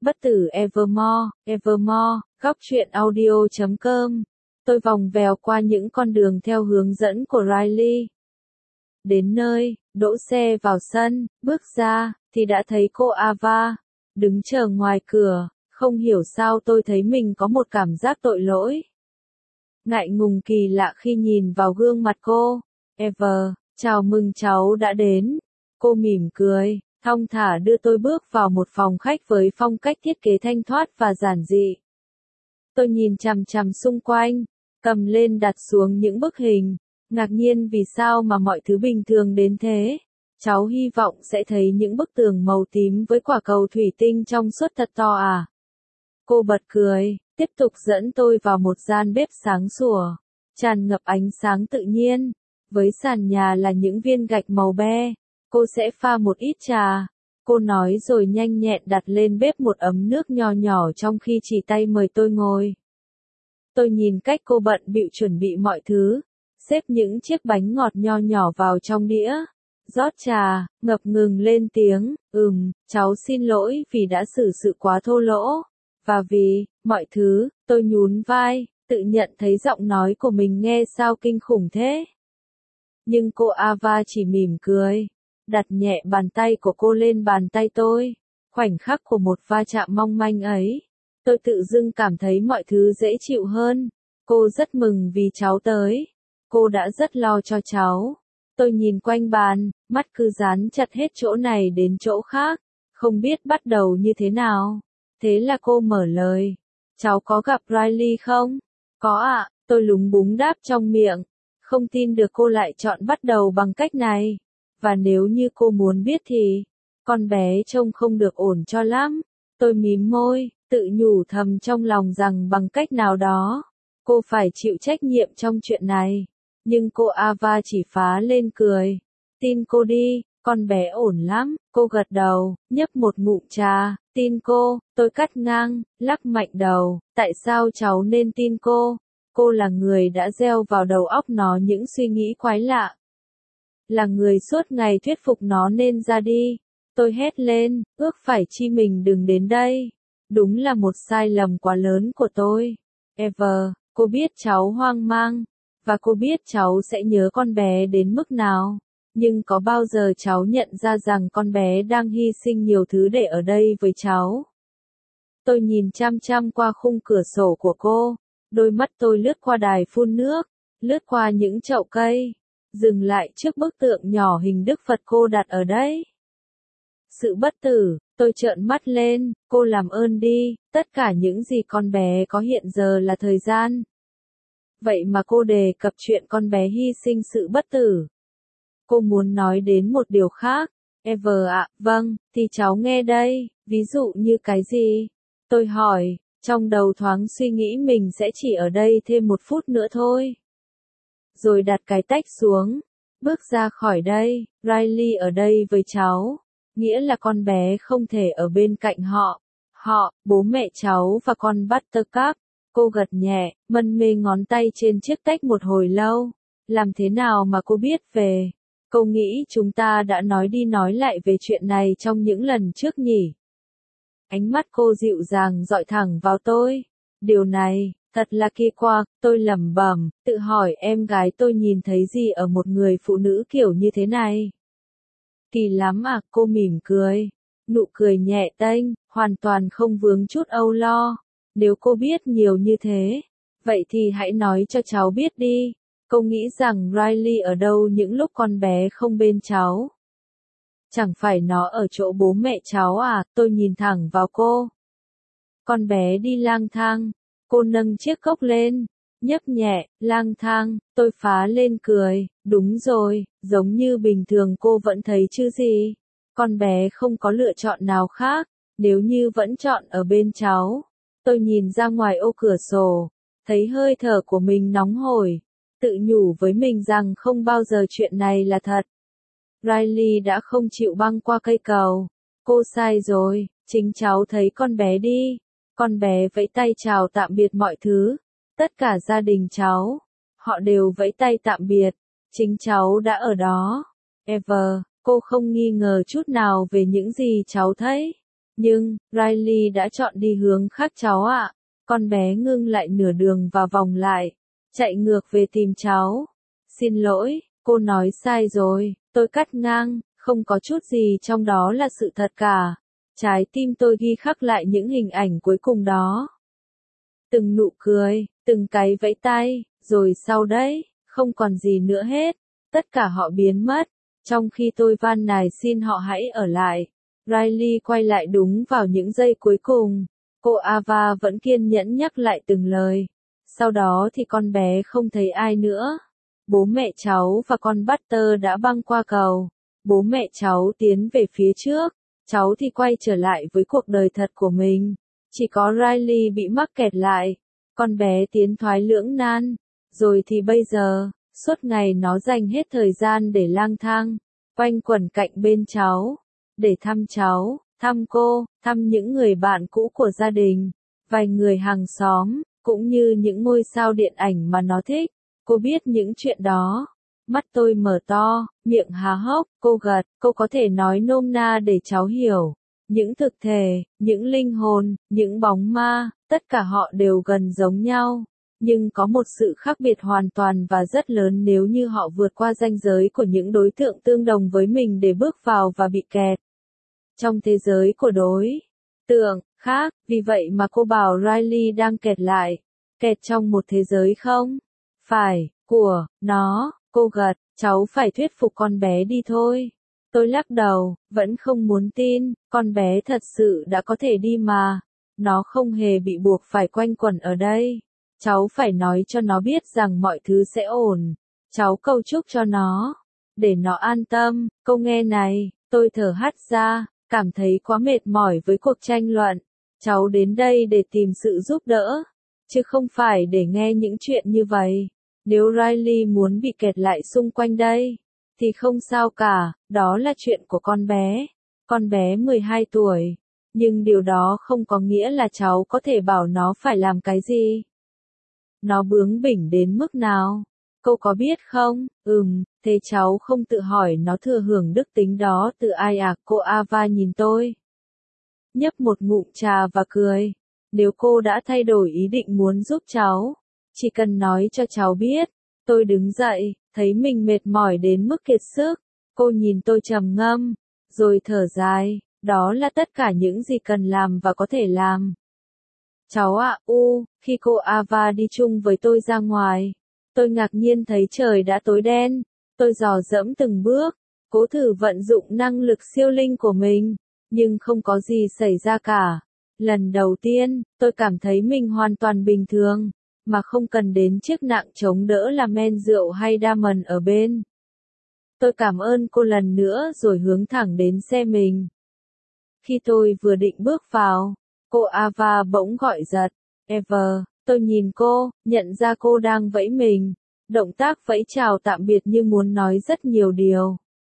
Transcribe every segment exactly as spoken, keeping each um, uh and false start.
Bất tử Evermore, Evermore, góc truyện audio chấm com. Tôi vòng vèo qua những con đường theo hướng dẫn của Riley. Đến nơi, đỗ xe vào sân, bước ra, thì đã thấy cô Ava, đứng chờ ngoài cửa. Không hiểu sao tôi thấy mình có một cảm giác tội lỗi. Ngại ngùng kỳ lạ khi nhìn vào gương mặt cô. Ever, chào mừng cháu đã đến. Cô mỉm cười, thong thả đưa tôi bước vào một phòng khách với phong cách thiết kế thanh thoát và giản dị. Tôi nhìn chằm chằm xung quanh, cầm lên đặt xuống những bức hình, ngạc nhiên vì sao mà mọi thứ bình thường đến thế. Cháu hy vọng sẽ thấy những bức tường màu tím với quả cầu thủy tinh trong suốt thật to à. Cô bật cười, tiếp tục dẫn tôi vào một gian bếp sáng sủa, tràn ngập ánh sáng tự nhiên. Với sàn nhà là những viên gạch màu be, cô sẽ pha một ít trà. Cô nói rồi nhanh nhẹn đặt lên bếp một ấm nước nho nhỏ trong khi chỉ tay mời tôi ngồi. Tôi nhìn cách cô bận bịu chuẩn bị mọi thứ, xếp những chiếc bánh ngọt nho nhỏ vào trong đĩa, rót trà, ngập ngừng lên tiếng, ừm, cháu xin lỗi vì đã xử sự quá thô lỗ. Và vì, mọi thứ, tôi nhún vai, tự nhận thấy giọng nói của mình nghe sao kinh khủng thế. Nhưng cô Ava chỉ mỉm cười, đặt nhẹ bàn tay của cô lên bàn tay tôi. Khoảnh khắc của một va chạm mong manh ấy, tôi tự dưng cảm thấy mọi thứ dễ chịu hơn. Cô rất mừng vì cháu tới. Cô đã rất lo cho cháu. Tôi nhìn quanh bàn, mắt cứ dán chặt hết chỗ này đến chỗ khác, không biết bắt đầu như thế nào. Thế là cô mở lời. Cháu có gặp Riley không? Có ạ, tôi lúng búng đáp trong miệng. Không tin được cô lại chọn bắt đầu bằng cách này. Và nếu như cô muốn biết thì, con bé trông không được ổn cho lắm. Tôi mím môi, tự nhủ thầm trong lòng rằng bằng cách nào đó, cô phải chịu trách nhiệm trong chuyện này. Nhưng cô Ava chỉ phá lên cười. Tin cô đi, con bé ổn lắm. Cô gật đầu, nhấp một ngụm trà. Tin cô, tôi cắt ngang, lắc mạnh đầu. Tại sao cháu nên tin cô? Cô là người đã gieo vào đầu óc nó những suy nghĩ quái lạ. Là người suốt ngày thuyết phục nó nên ra đi. Tôi hét lên, ước phải chi mình đừng đến đây. Đúng là một sai lầm quá lớn của tôi. Ever, cô biết cháu hoang mang. Và cô biết cháu sẽ nhớ con bé đến mức nào. Nhưng có bao giờ cháu nhận ra rằng con bé đang hy sinh nhiều thứ để ở đây với cháu? Tôi nhìn chăm chăm qua khung cửa sổ của cô. Đôi mắt tôi lướt qua đài phun nước, lướt qua những chậu cây, dừng lại trước bức tượng nhỏ hình Đức Phật cô đặt ở đấy. Sự bất tử, tôi trợn mắt lên, cô làm ơn đi, tất cả những gì con bé có hiện giờ là thời gian. Vậy mà cô đề cập chuyện con bé hy sinh sự bất tử. Cô muốn nói đến một điều khác. Ever ạ, vâng, thì cháu nghe đây, ví dụ như cái gì? Tôi hỏi, trong đầu thoáng suy nghĩ mình sẽ chỉ ở đây thêm một phút nữa thôi. Rồi đặt cái tách xuống, bước ra khỏi đây. Riley ở đây với cháu, nghĩa là con bé không thể ở bên cạnh họ. Họ, bố mẹ cháu và con Buttercup. Cô gật nhẹ, mân mê ngón tay trên chiếc tách một hồi lâu. Làm thế nào mà cô biết về? Cô nghĩ chúng ta đã nói đi nói lại về chuyện này trong những lần trước nhỉ? Ánh mắt cô dịu dàng dọi thẳng vào tôi. Điều này, thật là kỳ quặc, tôi lẩm bẩm, tự hỏi em gái tôi nhìn thấy gì ở một người phụ nữ kiểu như thế này. Kỳ lắm à, cô mỉm cười. Nụ cười nhẹ tênh, hoàn toàn không vướng chút âu lo. Nếu cô biết nhiều như thế, vậy thì hãy nói cho cháu biết đi. Cô nghĩ rằng Riley ở đâu những lúc con bé không bên cháu? Chẳng phải nó ở chỗ bố mẹ cháu à? Tôi nhìn thẳng vào cô. Con bé đi lang thang. Cô nâng chiếc cốc lên, nhấp nhẹ, lang thang. Tôi phá lên cười. Đúng rồi, giống như bình thường cô vẫn thấy chứ gì. Con bé không có lựa chọn nào khác, nếu như vẫn chọn ở bên cháu. Tôi nhìn ra ngoài ô cửa sổ, thấy hơi thở của mình nóng hổi, tự nhủ với mình rằng không bao giờ chuyện này là thật. Riley đã không chịu băng qua cây cầu. Cô sai rồi, chính cháu thấy con bé đi. Con bé vẫy tay chào tạm biệt mọi thứ. Tất cả gia đình cháu, họ đều vẫy tay tạm biệt. Chính cháu đã ở đó. Ever, cô không nghi ngờ chút nào về những gì cháu thấy. Nhưng, Riley đã chọn đi hướng khác cháu ạ. Con bé ngưng lại nửa đường và vòng lại, chạy ngược về tìm cháu. Xin lỗi, cô nói sai rồi, tôi cắt ngang, không có chút gì trong đó là sự thật cả. Trái tim tôi ghi khắc lại những hình ảnh cuối cùng đó. Từng nụ cười, từng cái vẫy tay, rồi sau đấy, không còn gì nữa hết. Tất cả họ biến mất, trong khi tôi van nài xin họ hãy ở lại. Riley quay lại đúng vào những giây cuối cùng. Cô Ava vẫn kiên nhẫn nhắc lại từng lời. Sau đó thì con bé không thấy ai nữa. Bố mẹ cháu và con Butter đã băng qua cầu. Bố mẹ cháu tiến về phía trước. Cháu thì quay trở lại với cuộc đời thật của mình. Chỉ có Riley bị mắc kẹt lại. Con bé tiến thoái lưỡng nan. Rồi thì bây giờ, suốt ngày nó dành hết thời gian để lang thang, quanh quẩn cạnh bên cháu, để thăm cháu, thăm cô, thăm những người bạn cũ của gia đình, vài người hàng xóm, cũng như những ngôi sao điện ảnh mà nó thích. Cô biết những chuyện đó. Mắt tôi mở to, miệng há hốc, cô gật, cô có thể nói nôm na để cháu hiểu. Những thực thể, những linh hồn, những bóng ma, tất cả họ đều gần giống nhau. Nhưng có một sự khác biệt hoàn toàn và rất lớn nếu như họ vượt qua ranh giới của những đối tượng tương đồng với mình để bước vào và bị kẹt trong thế giới của đối tượng khác. Vì vậy mà cô bảo Riley đang kẹt lại, kẹt trong một thế giới không phải của nó. Cô gật, cháu phải thuyết phục con bé đi thôi. Tôi lắc đầu, vẫn không muốn tin, con bé thật sự đã có thể đi mà. Nó không hề bị buộc phải quanh quẩn ở đây. Cháu phải nói cho nó biết rằng mọi thứ sẽ ổn. Cháu cầu chúc cho nó, để nó an tâm. Câu nghe này, tôi thở hắt ra, cảm thấy quá mệt mỏi với cuộc tranh luận. Cháu đến đây để tìm sự giúp đỡ, chứ không phải để nghe những chuyện như vậy. Nếu Riley muốn bị kẹt lại xung quanh đây, thì không sao cả, đó là chuyện của con bé. Con bé mười hai tuổi. Nhưng điều đó không có nghĩa là cháu có thể bảo nó phải làm cái gì. Nó bướng bỉnh đến mức nào? Cô có biết không? Ừm, thế cháu không tự hỏi nó thừa hưởng đức tính đó từ ai à? Cô Ava nhìn tôi, nhấp một ngụm trà và cười. Nếu cô đã thay đổi ý định muốn giúp cháu, chỉ cần nói cho cháu biết. Tôi đứng dậy, thấy mình mệt mỏi đến mức kiệt sức. Cô nhìn tôi trầm ngâm, rồi thở dài. Đó là tất cả những gì cần làm và có thể làm. Cháu ạ, u, khi cô Ava đi chung với tôi ra ngoài, tôi ngạc nhiên thấy trời đã tối đen. Tôi dò dẫm từng bước, cố thử vận dụng năng lực siêu linh của mình, nhưng không có gì xảy ra cả. Lần đầu tiên, tôi cảm thấy mình hoàn toàn bình thường, mà không cần đến chiếc nạng chống đỡ là men rượu hay Diamond ở bên. Tôi cảm ơn cô lần nữa rồi hướng thẳng đến xe mình. Khi tôi vừa định bước vào, cô Ava bỗng gọi giật. Ever, tôi nhìn cô, nhận ra cô đang vẫy mình. Động tác vẫy chào tạm biệt như muốn nói rất nhiều điều.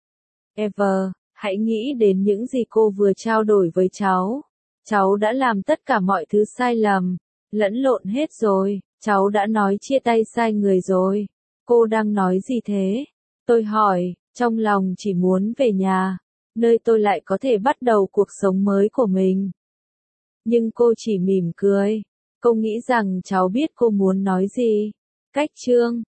Ever, hãy nghĩ đến những gì cô vừa trao đổi với cháu. Cháu đã làm tất cả mọi thứ sai lầm, lẫn lộn hết rồi. Cháu đã nói chia tay sai người rồi. Cô đang nói gì thế? Tôi hỏi, trong lòng chỉ muốn về nhà, nơi tôi lại có thể bắt đầu cuộc sống mới của mình. Nhưng cô chỉ mỉm cười. Cô nghĩ rằng cháu biết cô muốn nói gì. Cách chương